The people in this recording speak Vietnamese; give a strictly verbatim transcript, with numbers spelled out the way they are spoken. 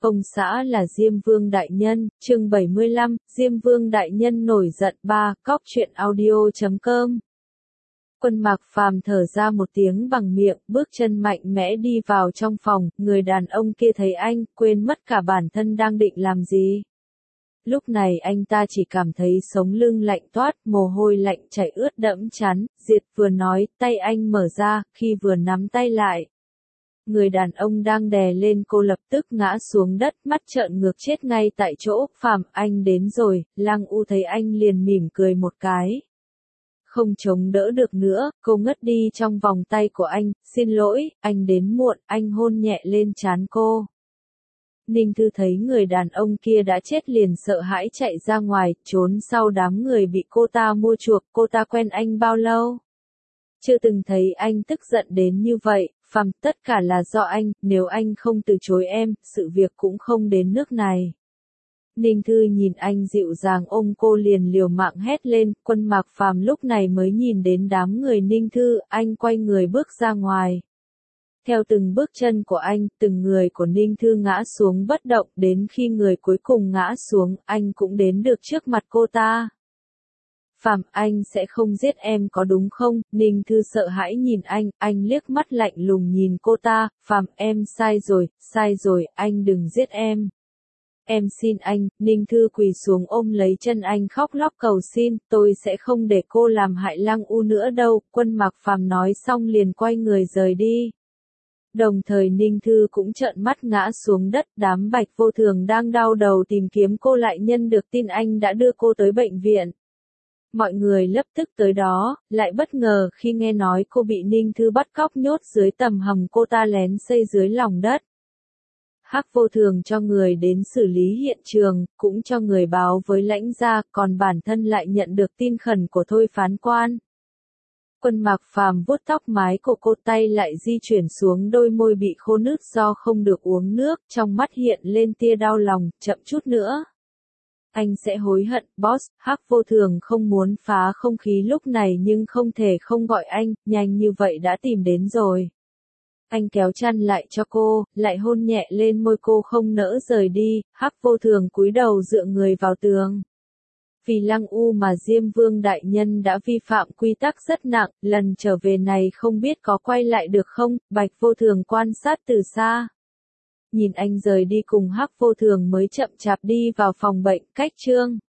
Công xã là Diêm Vương Đại Nhân, chương bảy mươi lăm, Diêm Vương Đại Nhân nổi giận ba, cóc truyện audio chấm com. Quân Mạc Phàm thở ra một tiếng bằng miệng, bước chân mạnh mẽ đi vào trong phòng, người đàn ông kia thấy anh, quên mất cả bản thân đang định làm gì. Lúc này anh ta chỉ cảm thấy sống lưng lạnh toát, mồ hôi lạnh chảy ướt đẫm trán, Diệt vừa nói, tay anh mở ra, khi vừa nắm tay lại. Người đàn ông đang đè lên cô lập tức ngã xuống đất, mắt trợn ngược chết ngay tại chỗ. Phàm, anh đến rồi. Lăng U thấy anh liền mỉm cười một cái. Không chống đỡ được nữa, cô ngất đi trong vòng tay của anh. Xin lỗi, anh đến muộn. Anh hôn nhẹ lên trán cô. Ninh Thư thấy người đàn ông kia đã chết liền sợ hãi chạy ra ngoài, trốn sau đám người bị cô ta mua chuộc. Cô ta quen anh bao lâu? Chưa từng thấy anh tức giận đến như vậy. Phàm, tất cả là do anh, nếu anh không từ chối em, sự việc cũng không đến nước này. Ninh Thư nhìn anh dịu dàng ôm cô liền liều mạng hét lên. Quân Mạc Phàm lúc này mới nhìn đến đám người Ninh Thư, anh quay người bước ra ngoài. Theo từng bước chân của anh, từng người của Ninh Thư ngã xuống bất động, đến khi người cuối cùng ngã xuống, anh cũng đến được trước mặt cô ta. Phàm, anh sẽ không giết em có đúng không? Ninh Thư sợ hãi nhìn anh, anh liếc mắt lạnh lùng nhìn cô ta. Phàm, em sai rồi, sai rồi, anh đừng giết em. Em xin anh. Ninh Thư quỳ xuống ôm lấy chân anh khóc lóc cầu xin, tôi sẽ không để cô làm hại Lăng U nữa đâu. Quân Mạc Phàm nói xong liền quay người rời đi. Đồng thời Ninh Thư cũng trợn mắt ngã xuống đất, đám Bạch Vô Thường đang đau đầu tìm kiếm cô lại nhân được tin anh đã đưa cô tới bệnh viện. Mọi người lập tức tới đó, lại bất ngờ khi nghe nói cô bị Ninh Thư bắt cóc nhốt dưới tầng hầm cô ta lén xây dưới lòng đất. Hắc Vô Thường cho người đến xử lý hiện trường, cũng cho người báo với lãnh gia, còn bản thân lại nhận được tin khẩn của Thôi phán quan. Quân Mạc Phàm vuốt tóc mái của cô, tay lại di chuyển xuống đôi môi bị khô nứt do không được uống nước, trong mắt hiện lên tia đau lòng, chậm chút nữa. Anh sẽ hối hận, boss. Hắc Vô Thường không muốn phá không khí lúc này nhưng không thể không gọi anh, nhanh như vậy đã tìm đến rồi. Anh kéo chăn lại cho cô, lại hôn nhẹ lên môi cô không nỡ rời đi. Hắc Vô Thường cúi đầu dựa người vào tường. Vì Lăng U mà Diêm Vương Đại Nhân đã vi phạm quy tắc rất nặng, lần trở về này không biết có quay lại được không. Bạch Vô Thường quan sát từ xa. Nhìn anh rời đi cùng Hắc Vô Thường mới chậm chạp đi vào phòng bệnh, cách chương.